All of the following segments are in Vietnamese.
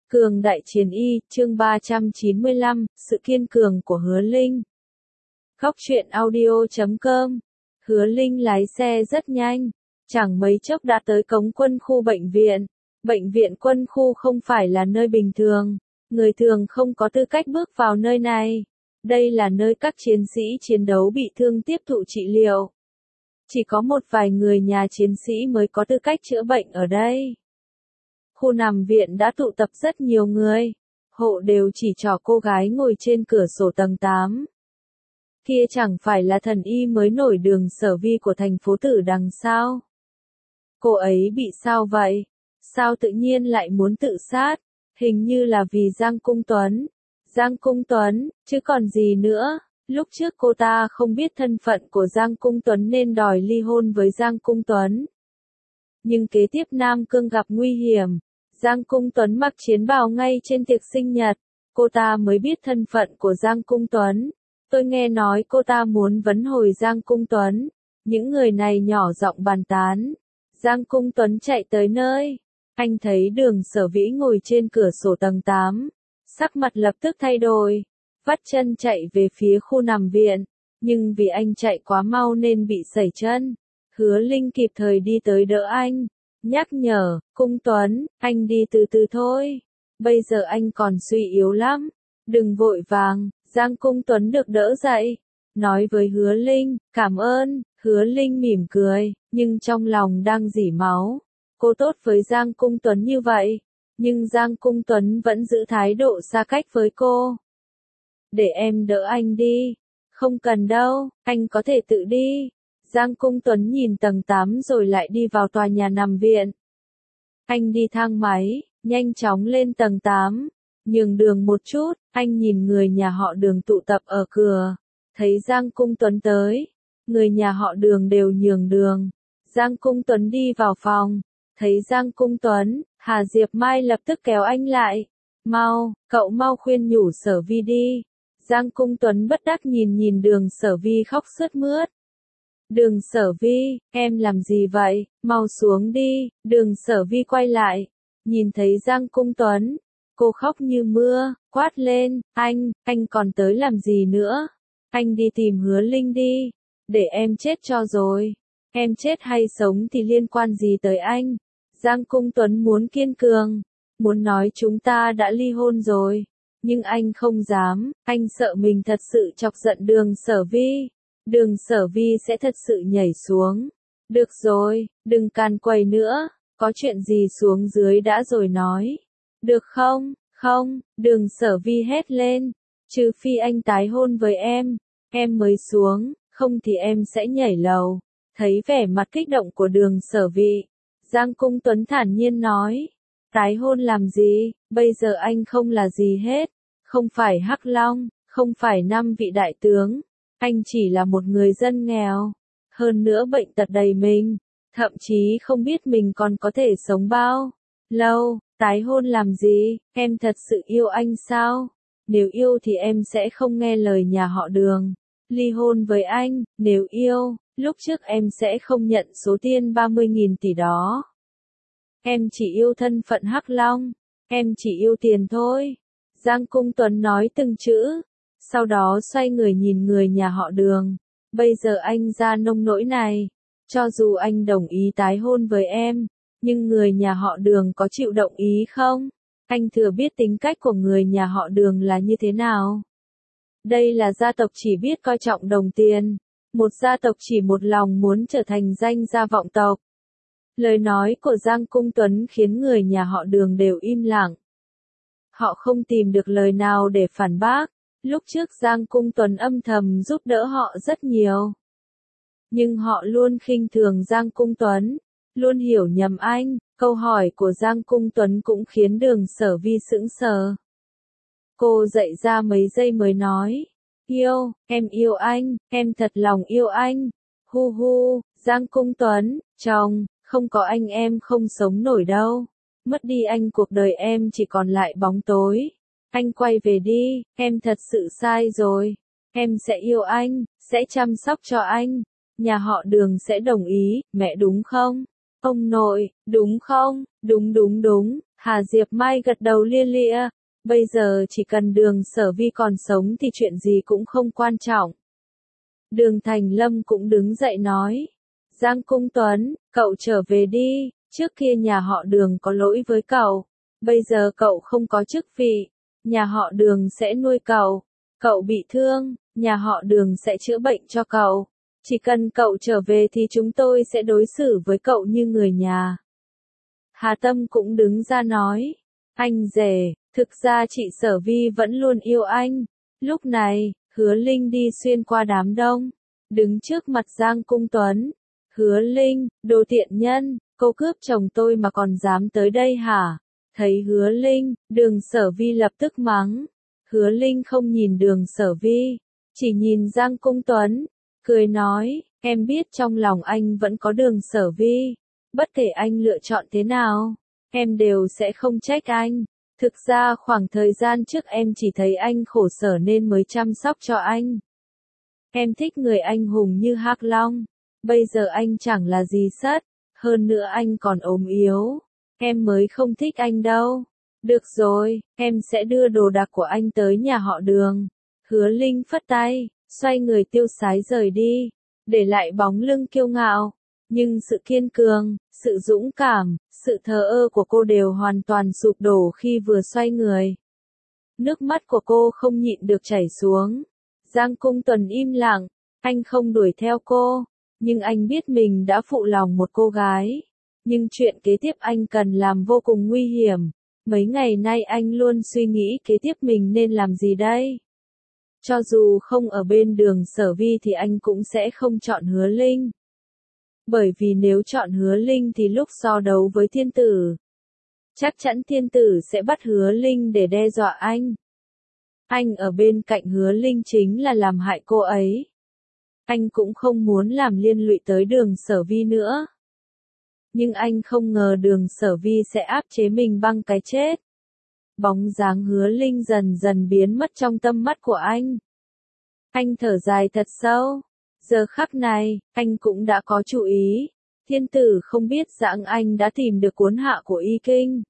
Cường đại chiến y, chương 395, sự kiên cường của Hứa Linh. Góc truyện audio.com. Hứa Linh lái xe rất nhanh, chẳng mấy chốc đã tới cổng quân khu bệnh viện. Bệnh viện quân khu không phải là nơi bình thường, người thường không có tư cách bước vào nơi này. Đây là nơi các chiến sĩ chiến đấu bị thương tiếp thụ trị liệu. Chỉ có một vài người nhà chiến sĩ mới có tư cách chữa bệnh ở đây. Khu nằm viện đã tụ tập rất nhiều người. Hộ đều chỉ trỏ cô gái ngồi trên cửa sổ tầng 8. Kia chẳng phải là thần y mới nổi Đường Sở Vi của thành phố Tử Đằng sao? Cô ấy bị sao vậy? Sao tự nhiên lại muốn tự sát? Hình như là vì Giang Cung Tuấn. Giang Cung Tuấn, chứ còn gì nữa? Lúc trước cô ta không biết thân phận của Giang Cung Tuấn nên đòi ly hôn với Giang Cung Tuấn. Nhưng kế tiếp Nam Cương gặp nguy hiểm. Giang Cung Tuấn mặc chiến bào ngay trên tiệc sinh nhật. Cô ta mới biết thân phận của Giang Cung Tuấn. Tôi nghe nói cô ta muốn vấn hồi Giang Cung Tuấn. Những người này nhỏ giọng bàn tán. Giang Cung Tuấn chạy tới nơi. Anh thấy Đường Sở Vĩ ngồi trên cửa sổ tầng 8. Sắc mặt lập tức thay đổi. Vắt chân chạy về phía khu nằm viện. Nhưng vì anh chạy quá mau nên bị sẩy chân. Hứa Linh kịp thời đi tới đỡ anh. Nhắc nhở, Cung Tuấn, anh đi từ từ thôi. Bây giờ anh còn suy yếu lắm. Đừng vội vàng. Giang Cung Tuấn được đỡ dậy. Nói với Hứa Linh, cảm ơn. Hứa Linh mỉm cười, nhưng trong lòng đang rỉ máu. Cô tốt với Giang Cung Tuấn như vậy. Nhưng Giang Cung Tuấn vẫn giữ thái độ xa cách với cô. Để em đỡ anh đi. Không cần đâu, anh có thể tự đi. Giang Cung Tuấn nhìn tầng 8 rồi lại đi vào tòa nhà nằm viện. Anh đi thang máy, nhanh chóng lên tầng 8. Nhường đường một chút, anh nhìn người nhà họ Đường tụ tập ở cửa. Thấy Giang Cung Tuấn tới. Người nhà họ Đường đều nhường đường. Giang Cung Tuấn đi vào phòng. Thấy Giang Cung Tuấn, Hà Diệp Mai lập tức kéo anh lại. Mau, cậu mau khuyên nhủ Sở Vi đi. Giang Cung Tuấn bất đắc nhìn Đường Sở Vi khóc sướt mướt. Đường Sở Vi, em làm gì vậy, mau xuống đi. Đường Sở Vi quay lại, nhìn thấy Giang Cung Tuấn. Cô khóc như mưa, quát lên, anh còn tới làm gì nữa? Anh đi tìm Hứa Linh đi, để em chết cho rồi. Em chết hay sống thì liên quan gì tới anh? Giang Cung Tuấn muốn kiên cường, muốn nói chúng ta đã ly hôn rồi. Nhưng anh không dám, anh sợ mình thật sự chọc giận Đường Sở Vi. Đường Sở Vi sẽ thật sự nhảy xuống. Được rồi, đừng càn quấy nữa, có chuyện gì xuống dưới đã rồi nói. Được không? Không, Đường Sở Vi hét lên. Trừ phi anh tái hôn với em mới xuống, không thì em sẽ nhảy lầu. Thấy vẻ mặt kích động của Đường Sở Vi, Giang Cung Tuấn thản nhiên nói. Tái hôn làm gì, bây giờ anh không là gì hết. Không phải Hắc Long, không phải 5 vị đại tướng. Anh chỉ là một người dân nghèo. Hơn nữa bệnh tật đầy mình. Thậm chí không biết mình còn có thể sống bao lâu. Tái hôn làm gì, em thật sự yêu anh sao? Nếu yêu thì em sẽ không nghe lời nhà họ Đường. Ly hôn với anh, nếu yêu, lúc trước em sẽ không nhận số tiền 30.000 tỷ đó. Em chỉ yêu thân phận Hắc Long. Em chỉ yêu tiền thôi. Giang Cung Tuấn nói từng chữ. Sau đó xoay người nhìn người nhà họ Đường. Bây giờ anh ra nông nỗi này. Cho dù anh đồng ý tái hôn với em. Nhưng người nhà họ Đường có chịu đồng ý không? Anh thừa biết tính cách của người nhà họ Đường là như thế nào. Đây là gia tộc chỉ biết coi trọng đồng tiền. Một gia tộc chỉ một lòng muốn trở thành danh gia vọng tộc. Lời nói của Giang Cung Tuấn khiến người nhà họ Đường đều im lặng. Họ không tìm được lời nào để phản bác. Lúc trước Giang Cung Tuấn âm thầm giúp đỡ họ rất nhiều. Nhưng họ luôn khinh thường Giang Cung Tuấn. Luôn hiểu nhầm anh. Câu hỏi của Giang Cung Tuấn cũng khiến Đường Sở Vi sững sờ. Cô dậy ra mấy giây mới nói. Yêu, em yêu anh, em thật lòng yêu anh. Hu hu, Giang Cung Tuấn, chồng, không có anh em không sống nổi đâu. Mất đi anh cuộc đời em chỉ còn lại bóng tối. Anh quay về đi, em thật sự sai rồi. Em sẽ yêu anh, sẽ chăm sóc cho anh. Nhà họ Đường sẽ đồng ý, mẹ đúng không? Ông nội, đúng không? Đúng. Hà Diệp Mai gật đầu lia lịa. Bây giờ chỉ cần Đường Sở Vi còn sống thì chuyện gì cũng không quan trọng. Đường Thành Lâm cũng đứng dậy nói. Giang Cung Tuấn, cậu trở về đi, trước kia nhà họ Đường có lỗi với cậu. Bây giờ cậu không có chức vị, nhà họ Đường sẽ nuôi cậu. Cậu bị thương, nhà họ Đường sẽ chữa bệnh cho cậu. Chỉ cần cậu trở về thì chúng tôi sẽ đối xử với cậu như người nhà. Hà Tâm cũng đứng ra nói. Anh rể, thực ra chị Sở Vi vẫn luôn yêu anh. Lúc này, Hứa Linh đi xuyên qua đám đông, đứng trước mặt Giang Cung Tuấn. Hứa Linh, đồ tiện nhân, cô cướp chồng tôi mà còn dám tới đây hả? Thấy Hứa Linh, Đường Sở Vi lập tức mắng. Hứa Linh không nhìn Đường Sở Vi, chỉ nhìn Giang Cung Tuấn, cười nói, em biết trong lòng anh vẫn có Đường Sở Vi. Bất kể anh lựa chọn thế nào, em đều sẽ không trách anh. Thực ra khoảng thời gian trước em chỉ thấy anh khổ sở nên mới chăm sóc cho anh. Em thích người anh hùng như Hắc Long. Bây giờ anh chẳng là gì sất, hơn nữa anh còn ốm yếu. Em mới không thích anh đâu. Được rồi, em sẽ đưa đồ đạc của anh tới nhà họ Đường. Hứa Linh phất tay, xoay người tiêu sái rời đi, để lại bóng lưng kiêu ngạo. Nhưng sự kiên cường, sự dũng cảm, sự thờ ơ của cô đều hoàn toàn sụp đổ khi vừa xoay người. Nước mắt của cô không nhịn được chảy xuống. Giang Cung Tuấn im lặng, anh không đuổi theo cô, nhưng anh biết mình đã phụ lòng một cô gái. Nhưng chuyện kế tiếp anh cần làm vô cùng nguy hiểm. Mấy ngày nay anh luôn suy nghĩ kế tiếp mình nên làm gì đây. Cho dù không ở bên Đường Sở Vi thì anh cũng sẽ không chọn Hứa Linh. Bởi vì nếu chọn Hứa Linh thì lúc so đấu với Thiên Tử, chắc chắn Thiên Tử sẽ bắt Hứa Linh để đe dọa anh. Anh ở bên cạnh Hứa Linh chính là làm hại cô ấy. Anh cũng không muốn làm liên lụy tới Đường Sở Vi nữa. Nhưng anh không ngờ Đường Sở Vi sẽ áp chế mình bằng cái chết. Bóng dáng Hứa Linh dần dần biến mất trong tâm mắt của anh. Anh thở dài thật sâu. Giờ khắc này, anh cũng đã có chú ý. Thiên Tử không biết rằng anh đã tìm được cuốn hạ của Y Kinh.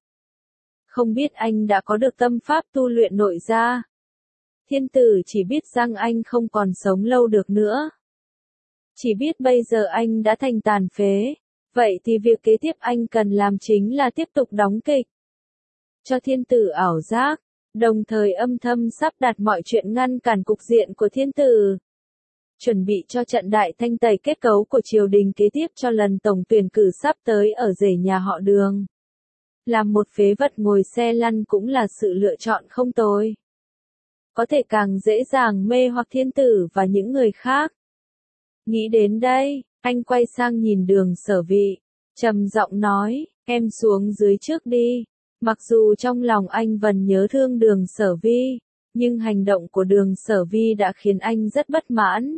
Không biết anh đã có được tâm pháp tu luyện nội gia. Thiên Tử chỉ biết rằng anh không còn sống lâu được nữa. Chỉ biết bây giờ anh đã thành tàn phế. Vậy thì việc kế tiếp anh cần làm chính là tiếp tục đóng kịch. Cho Thiên Tử ảo giác, đồng thời âm thầm sắp đặt mọi chuyện ngăn cản cục diện của Thiên Tử. Chuẩn bị cho trận đại thanh tẩy kết cấu của triều đình kế tiếp cho lần tổng tuyển cử sắp tới ở rể nhà họ Đường. Làm một phế vật ngồi xe lăn cũng là sự lựa chọn không tồi. Có thể càng dễ dàng mê hoặc Thiên Tử và những người khác. Nghĩ đến đây, anh quay sang nhìn Đường Sở Vi, trầm giọng nói, em xuống dưới trước đi. Mặc dù trong lòng anh vẫn nhớ thương Đường Sở Vi, nhưng hành động của Đường Sở Vi đã khiến anh rất bất mãn.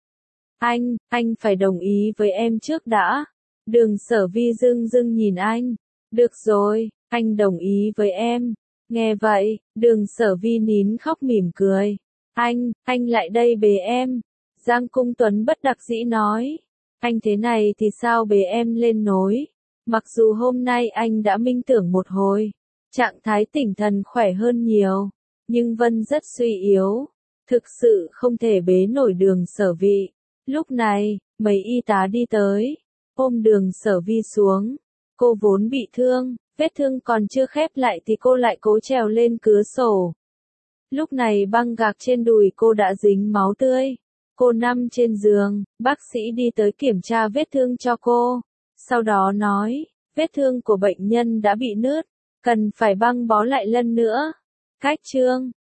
Anh phải đồng ý với em trước đã. Đường Sở Vi dưng dưng nhìn anh. Được rồi, anh đồng ý với em. Nghe vậy, Đường Sở Vi nín khóc mỉm cười. Anh lại đây bế em. Giang Cung Tuấn bất đắc dĩ nói. Anh thế này thì sao bế em lên nối. Mặc dù hôm nay anh đã minh tưởng một hồi, trạng thái tinh thần khỏe hơn nhiều, nhưng Vân rất suy yếu. Thực sự không thể bế nổi Đường Sở Vi. Lúc này, mấy y tá đi tới, ôm Đường Sở Vi xuống. Cô vốn bị thương, vết thương còn chưa khép lại thì cô lại cố trèo lên cửa sổ. Lúc này băng gạc trên đùi cô đã dính máu tươi. Cô nằm trên giường, bác sĩ đi tới kiểm tra vết thương cho cô. Sau đó nói, vết thương của bệnh nhân đã bị nứt, cần phải băng bó lại lần nữa. Cách chương